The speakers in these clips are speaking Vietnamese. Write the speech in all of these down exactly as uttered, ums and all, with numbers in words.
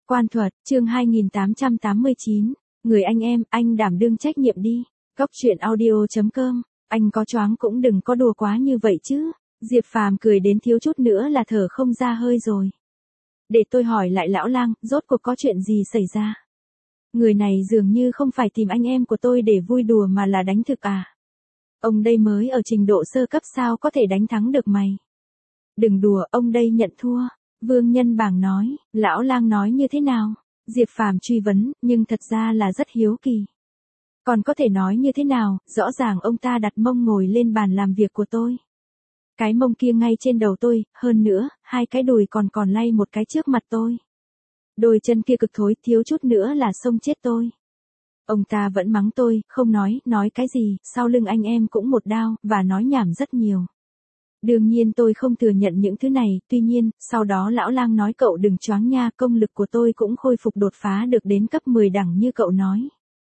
Quan thuật, chương hai nghìn tám trăm tám mươi chín, người anh em, anh đảm đương trách nhiệm đi. Cóc truyện audio chấm com, anh có choáng cũng đừng có đùa quá như vậy chứ. Diệp Phàm cười đến thiếu chút nữa là thở không ra hơi rồi. Để tôi hỏi lại lão lang, rốt cuộc có chuyện gì xảy ra? Người này dường như không phải tìm anh em của tôi để vui đùa mà là đánh thực à? Ông đây mới ở trình độ sơ cấp sao có thể đánh thắng được mày? Đừng đùa, ông đây nhận thua. Vương Nhân Bàng nói, lão lang nói như thế nào? Diệp Phàm truy vấn, nhưng thật ra là rất hiếu kỳ. Còn có thể nói như thế nào, rõ ràng ông ta đặt mông ngồi lên bàn làm việc của tôi. Cái mông kia ngay trên đầu tôi, hơn nữa, hai cái đùi còn còn lay một cái trước mặt tôi. Đôi chân kia cực thối, thiếu chút nữa là xông chết tôi. Ông ta vẫn mắng tôi, không nói, nói cái gì, sau lưng anh em cũng một đao, và nói nhảm rất nhiều. Đương nhiên tôi không thừa nhận những thứ này, tuy nhiên, sau đó lão lang nói cậu đừng choáng nha, công lực của tôi cũng khôi phục đột phá được đến cấp mười đẳng như cậu nói.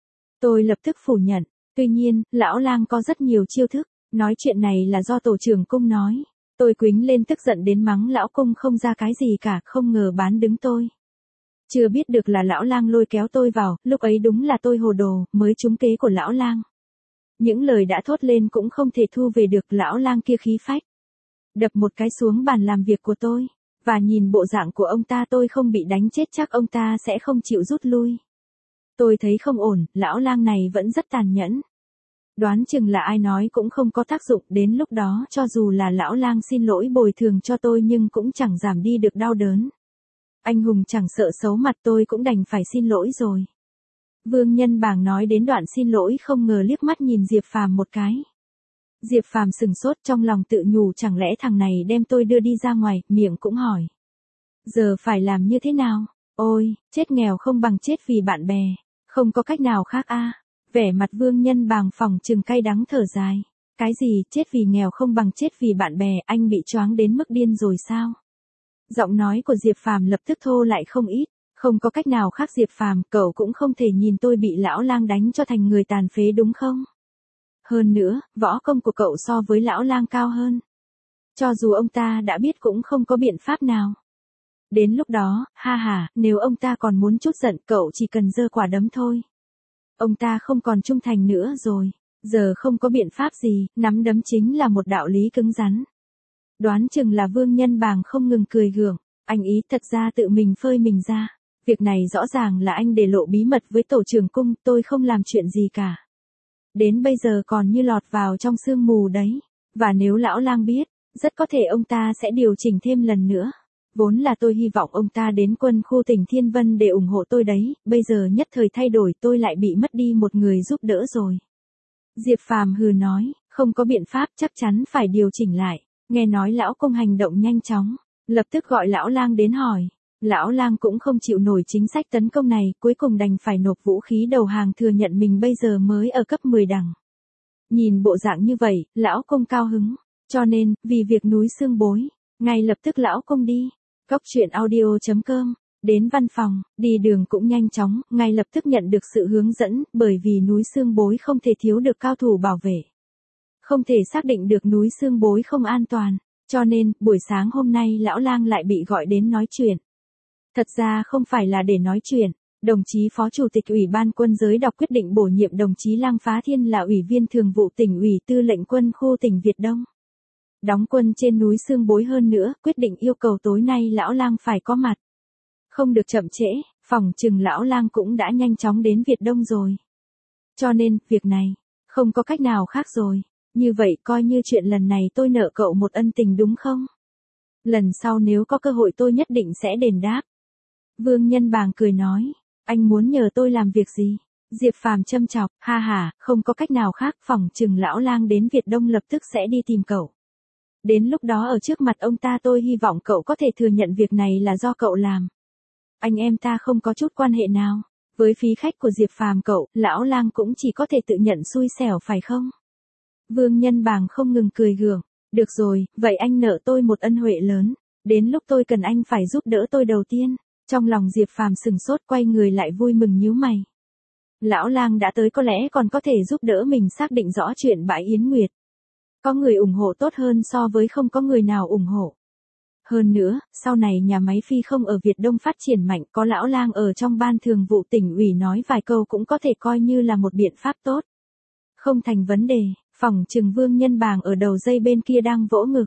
Tôi lập tức phủ nhận, tuy nhiên, lão lang có rất nhiều chiêu thức, nói chuyện này là do tổ trưởng cung nói. Tôi quýnh lên tức giận đến mắng lão cung không ra cái gì cả, không ngờ bán đứng tôi. Chưa biết được là lão lang lôi kéo tôi vào, lúc ấy đúng là tôi hồ đồ, mới trúng kế của lão lang. Những lời đã thốt lên cũng không thể thu về được, lão lang kia khí phách. Đập một cái xuống bàn làm việc của tôi, và nhìn bộ dạng của ông ta tôi không bị đánh chết chắc ông ta sẽ không chịu rút lui. Tôi thấy không ổn, lão lang này vẫn rất tàn nhẫn. Đoán chừng là ai nói cũng không có tác dụng, đến lúc đó cho dù là lão lang xin lỗi bồi thường cho tôi nhưng cũng chẳng giảm đi được đau đớn. Anh hùng chẳng sợ xấu mặt tôi cũng đành phải xin lỗi rồi. Vương Nhân Bàng nói đến đoạn xin lỗi không ngờ liếc mắt nhìn Diệp Phàm một cái. Diệp Phàm sừng sốt trong lòng tự nhủ chẳng lẽ thằng này đem tôi đưa đi ra ngoài, miệng cũng hỏi. Giờ phải làm như thế nào? Ôi, chết nghèo không bằng chết vì bạn bè, không có cách nào khác a. Vẻ mặt Vương Nhân Bàng phỏng chừng cay đắng thở dài. Cái gì, chết vì nghèo không bằng chết vì bạn bè, anh bị choáng đến mức điên rồi sao? Giọng nói của Diệp Phàm lập tức thô lại không ít, không có cách nào khác Diệp Phàm, cậu cũng không thể nhìn tôi bị lão lang đánh cho thành người tàn phế đúng không? Hơn nữa, võ công của cậu so với lão lang cao hơn. Cho dù ông ta đã biết cũng không có biện pháp nào. Đến lúc đó, ha ha, nếu ông ta còn muốn chút giận cậu chỉ cần giơ quả đấm thôi. Ông ta không còn trung thành nữa rồi, giờ không có biện pháp gì, nắm đấm chính là một đạo lý cứng rắn. Đoán chừng là Vương Nhân Bàng không ngừng cười gượng, anh ý thật ra tự mình phơi mình ra. Việc này rõ ràng là anh để lộ bí mật với tổ trưởng cung, tôi không làm chuyện gì cả. Đến bây giờ còn như lọt vào trong sương mù đấy, và nếu lão lang biết, rất có thể ông ta sẽ điều chỉnh thêm lần nữa. Vốn là tôi hy vọng ông ta đến quân khu tỉnh Thiên Vân để ủng hộ tôi đấy, bây giờ nhất thời thay đổi tôi lại bị mất đi một người giúp đỡ rồi. Diệp Phàm hừ nói, không có biện pháp chắc chắn phải điều chỉnh lại. Nghe nói lão công hành động nhanh chóng, lập tức gọi lão lang đến hỏi. Lão lang cũng không chịu nổi chính sách tấn công này, cuối cùng đành phải nộp vũ khí đầu hàng thừa nhận mình bây giờ mới ở cấp mười đẳng. Nhìn bộ dạng như vậy, lão công cao hứng, cho nên, vì việc núi xương bối, ngay lập tức lão công đi. Cóc truyện audio chấm com, đến văn phòng, đi đường cũng nhanh chóng, ngay lập tức nhận được sự hướng dẫn, bởi vì núi xương bối không thể thiếu được cao thủ bảo vệ. Không thể xác định được núi xương bối không an toàn, cho nên, buổi sáng hôm nay lão lang lại bị gọi đến nói chuyện. Thật ra không phải là để nói chuyện, đồng chí Phó Chủ tịch Ủy ban Quân giới đọc quyết định bổ nhiệm đồng chí Lăng Phá Thiên là Ủy viên Thường vụ Tỉnh ủy Tư lệnh Quân khu tỉnh Việt Đông. Đóng quân trên núi xương bối hơn nữa, quyết định yêu cầu tối nay lão lang phải có mặt. Không được chậm trễ, phòng chừng lão lang cũng đã nhanh chóng đến Việt Đông rồi. Cho nên, việc này, không có cách nào khác rồi. Như vậy coi như chuyện lần này tôi nợ cậu một ân tình đúng không? Lần sau nếu có cơ hội tôi nhất định sẽ đền đáp. Vương Nhân Bàng cười nói, anh muốn nhờ tôi làm việc gì? Diệp Phàm châm chọc, ha ha, không có cách nào khác, phỏng chừng lão lang đến Việt Đông lập tức sẽ đi tìm cậu. Đến lúc đó ở trước mặt ông ta tôi hy vọng cậu có thể thừa nhận việc này là do cậu làm. Anh em ta không có chút quan hệ nào. Với phí khách của Diệp Phàm cậu, lão lang cũng chỉ có thể tự nhận xui xẻo phải không? Vương Nhân Bàng không ngừng cười gượng. Được rồi, vậy anh nợ tôi một ân huệ lớn. Đến lúc tôi cần anh phải giúp đỡ tôi đầu tiên. Trong lòng Diệp Phàm sừng sốt quay người lại vui mừng nhíu mày. Lão lang đã tới có lẽ còn có thể giúp đỡ mình xác định rõ chuyện bãi Yến Nguyệt. Có người ủng hộ tốt hơn so với không có người nào ủng hộ. Hơn nữa, sau này nhà máy phi không ở Việt Đông phát triển mạnh, có lão lang ở trong ban thường vụ tỉnh ủy nói vài câu cũng có thể coi như là một biện pháp tốt. Không thành vấn đề, phỏng chừng Vương Nhân Bàng ở đầu dây bên kia đang vỗ ngực.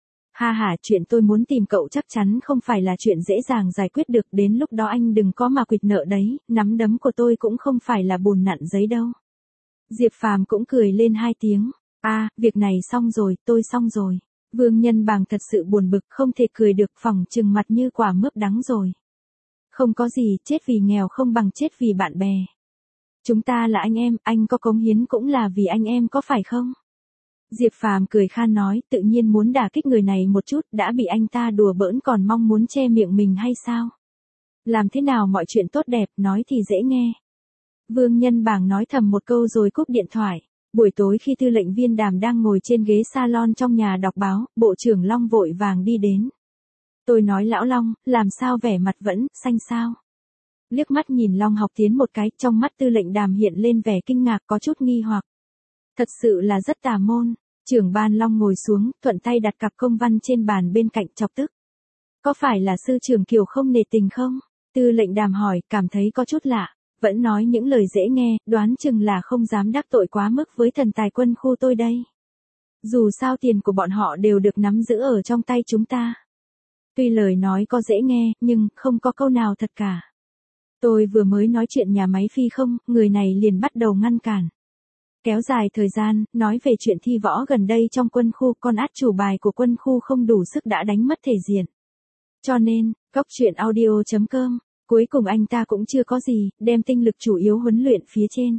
Ha ha, chuyện tôi muốn tìm cậu chắc chắn không phải là chuyện dễ dàng giải quyết được, đến lúc đó anh đừng có mà quỵt nợ đấy, nắm đấm của tôi cũng không phải là bùn nặn giấy đâu. Diệp Phàm cũng cười lên hai tiếng, à, việc này xong rồi, tôi xong rồi. Vương Nhân Bàng thật sự buồn bực, không thể cười được, phỏng chừng mặt như quả mướp đắng rồi. Không có gì, chết vì nghèo không bằng chết vì bạn bè. Chúng ta là anh em, anh có cống hiến cũng là vì anh em có phải không? Diệp Phàm cười khan nói, tự nhiên muốn đả kích người này một chút, đã bị anh ta đùa bỡn còn mong muốn che miệng mình hay sao? Làm thế nào mọi chuyện tốt đẹp, nói thì dễ nghe. Vương Nhân Bàng nói thầm một câu rồi cúp điện thoại. Buổi tối khi tư lệnh Viên Đàm đang ngồi trên ghế salon trong nhà đọc báo, Bộ trưởng Long vội vàng đi đến. Tôi nói lão Long, làm sao vẻ mặt vẫn xanh sao? Liếc mắt nhìn Long Học Tiến một cái, trong mắt tư lệnh Đàm hiện lên vẻ kinh ngạc có chút nghi hoặc. Thật sự là rất tà môn. Trưởng ban Long ngồi xuống, thuận tay đặt cặp công văn trên bàn bên cạnh, chọc tức. Có phải là sư trưởng Kiều không nể tình không? Tư lệnh Đàm hỏi, cảm thấy có chút lạ. Vẫn nói những lời dễ nghe, đoán chừng là không dám đắc tội quá mức với thần tài quân khu tôi đây. Dù sao tiền của bọn họ đều được nắm giữ ở trong tay chúng ta. Tuy lời nói có dễ nghe, nhưng không có câu nào thật cả. Tôi vừa mới nói chuyện nhà máy phi không, người này liền bắt đầu ngăn cản. Kéo dài thời gian, nói về chuyện thi võ gần đây trong quân khu, con át chủ bài của quân khu không đủ sức đã đánh mất thể diện. Cho nên, góc chuyện audio chấm com. Cuối cùng anh ta cũng chưa có gì, đem tinh lực chủ yếu huấn luyện phía trên.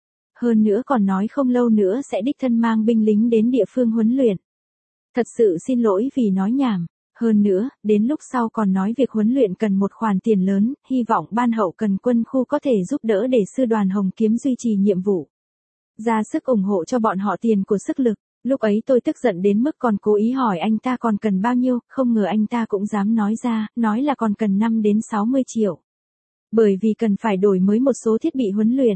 Hơn nữa còn nói không lâu nữa sẽ đích thân mang binh lính đến địa phương huấn luyện. Thật sự xin lỗi vì nói nhảm. Hơn nữa, đến lúc sau còn nói việc huấn luyện cần một khoản tiền lớn, hy vọng ban hậu cần quân khu có thể giúp đỡ để sư đoàn Hồng Kiếm duy trì nhiệm vụ. Ra sức ủng hộ cho bọn họ tiền của sức lực. Lúc ấy tôi tức giận đến mức còn cố ý hỏi anh ta còn cần bao nhiêu, không ngờ anh ta cũng dám nói ra, nói là còn cần năm đến sáu mươi triệu. Bởi vì cần phải đổi mới một số thiết bị huấn luyện.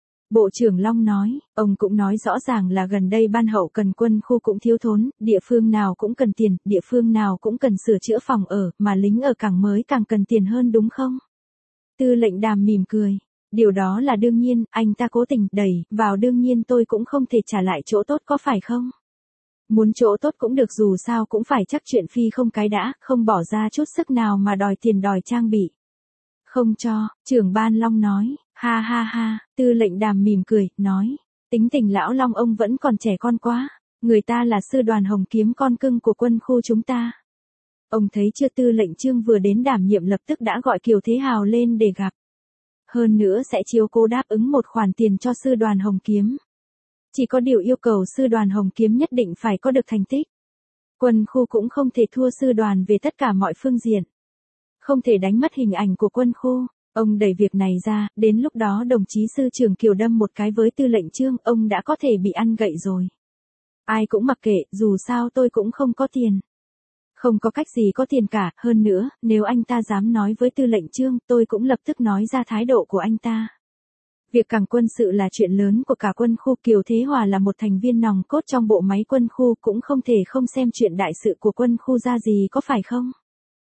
Bộ trưởng Long nói, ông cũng nói rõ ràng là gần đây ban hậu cần quân khu cũng thiếu thốn, địa phương nào cũng cần tiền, địa phương nào cũng cần sửa chữa phòng ở, mà lính ở cảng mới càng cần tiền hơn đúng không? Tư lệnh Đàm mỉm cười. Điều đó là đương nhiên, anh ta cố tình đẩy vào đương nhiên tôi cũng không thể trả lại chỗ tốt có phải không? Muốn chỗ tốt cũng được dù sao cũng phải chắc chuyện phi không cái đã, không bỏ ra chút sức nào mà đòi tiền đòi trang bị. Không cho, trưởng ban Long nói, ha ha ha, tư lệnh Đàm mỉm cười, nói, tính tình lão Long ông vẫn còn trẻ con quá, người ta là sư đoàn Hồng Kiếm con cưng của quân khu chúng ta. Ông thấy chưa, tư lệnh Trương vừa đến đảm nhiệm lập tức đã gọi Kiều Thế Hào lên để gặp. Hơn nữa sẽ chiếu cố đáp ứng một khoản tiền cho sư đoàn Hồng Kiếm. Chỉ có điều yêu cầu sư đoàn Hồng Kiếm nhất định phải có được thành tích. Quân khu cũng không thể thua sư đoàn về tất cả mọi phương diện. Không thể đánh mất hình ảnh của quân khu. Ông đẩy việc này ra, đến lúc đó đồng chí sư trưởng Kiều đâm một cái với tư lệnh Trương, ông đã có thể bị ăn gậy rồi. Ai cũng mặc kệ, dù sao tôi cũng không có tiền. Không có cách gì có tiền cả, hơn nữa, nếu anh ta dám nói với tư lệnh Trương, tôi cũng lập tức nói ra thái độ của anh ta. Việc cảng quân sự là chuyện lớn của cả quân khu, Kiều Thế Hòa là một thành viên nòng cốt trong bộ máy quân khu, cũng không thể không xem chuyện đại sự của quân khu ra gì có phải không?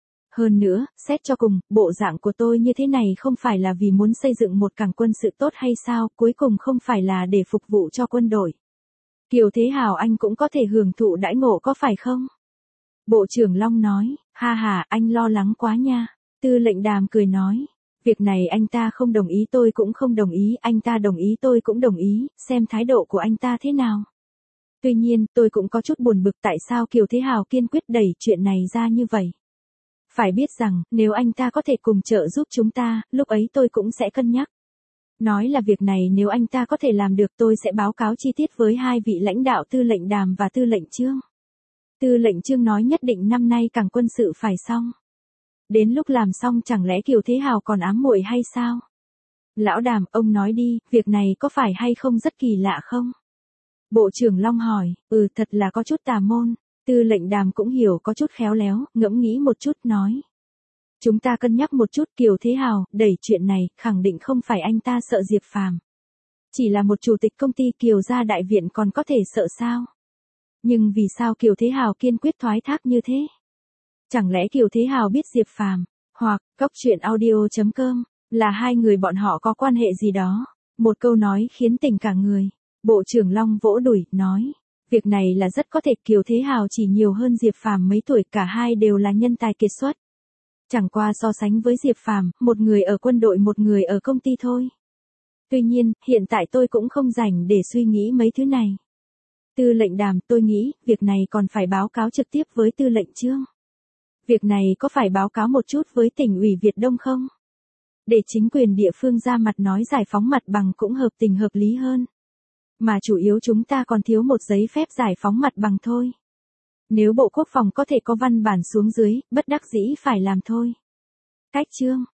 Hơn nữa, xét cho cùng, bộ dạng của tôi như thế này không phải là vì muốn xây dựng một cảng quân sự tốt hay sao, cuối cùng không phải là để phục vụ cho quân đội. Kiều Thế Hào anh cũng có thể hưởng thụ đãi ngộ có phải không? Bộ trưởng Long nói, ha ha, anh lo lắng quá nha. Tư lệnh Đàm cười nói, việc này anh ta không đồng ý tôi cũng không đồng ý, anh ta đồng ý tôi cũng đồng ý, xem thái độ của anh ta thế nào. Tuy nhiên, tôi cũng có chút buồn bực tại sao Kiều Thế Hào kiên quyết đẩy chuyện này ra như vậy. Phải biết rằng, nếu anh ta có thể cùng trợ giúp chúng ta, lúc ấy tôi cũng sẽ cân nhắc. Nói là việc này nếu anh ta có thể làm được tôi sẽ báo cáo chi tiết với hai vị lãnh đạo tư lệnh Đàm và tư lệnh Trương. Tư lệnh Trương nói nhất định năm nay cảng quân sự phải xong. Đến lúc làm xong chẳng lẽ Kiều Thế Hào còn ám muội hay sao? Lão Đàm, ông nói đi, việc này có phải hay không rất kỳ lạ không? Bộ trưởng Long hỏi, ừ thật là có chút tà môn. Tư lệnh Đàm cũng hiểu có chút khéo léo, ngẫm nghĩ một chút nói. Chúng ta cân nhắc một chút, Kiều Thế Hào, đẩy chuyện này, khẳng định không phải anh ta sợ Diệp Phàm. Chỉ là một chủ tịch công ty Kiều gia đại viện còn có thể sợ sao? Nhưng vì sao Kiều Thế Hào kiên quyết thoái thác như thế? Chẳng lẽ Kiều Thế Hào biết Diệp Phàm, hoặc cốc truyện audio chấm com là hai người bọn họ có quan hệ gì đó? Một câu nói khiến tỉnh cả người. Bộ trưởng Long vỗ đùi, nói, việc này là rất có thể Kiều Thế Hào chỉ nhiều hơn Diệp Phàm mấy tuổi, cả hai đều là nhân tài kiệt xuất. Chẳng qua so sánh với Diệp Phàm, một người ở quân đội một người ở công ty thôi. Tuy nhiên, hiện tại tôi cũng không rảnh để suy nghĩ mấy thứ này. Tư lệnh Đàm, tôi nghĩ, việc này còn phải báo cáo trực tiếp với tư lệnh Trương. Việc này có phải báo cáo một chút với tỉnh ủy Việt Đông không? Để chính quyền địa phương ra mặt nói giải phóng mặt bằng cũng hợp tình hợp lý hơn. Mà chủ yếu chúng ta còn thiếu một giấy phép giải phóng mặt bằng thôi. Nếu Bộ Quốc phòng có thể có văn bản xuống dưới, bất đắc dĩ phải làm thôi. Cách Trương.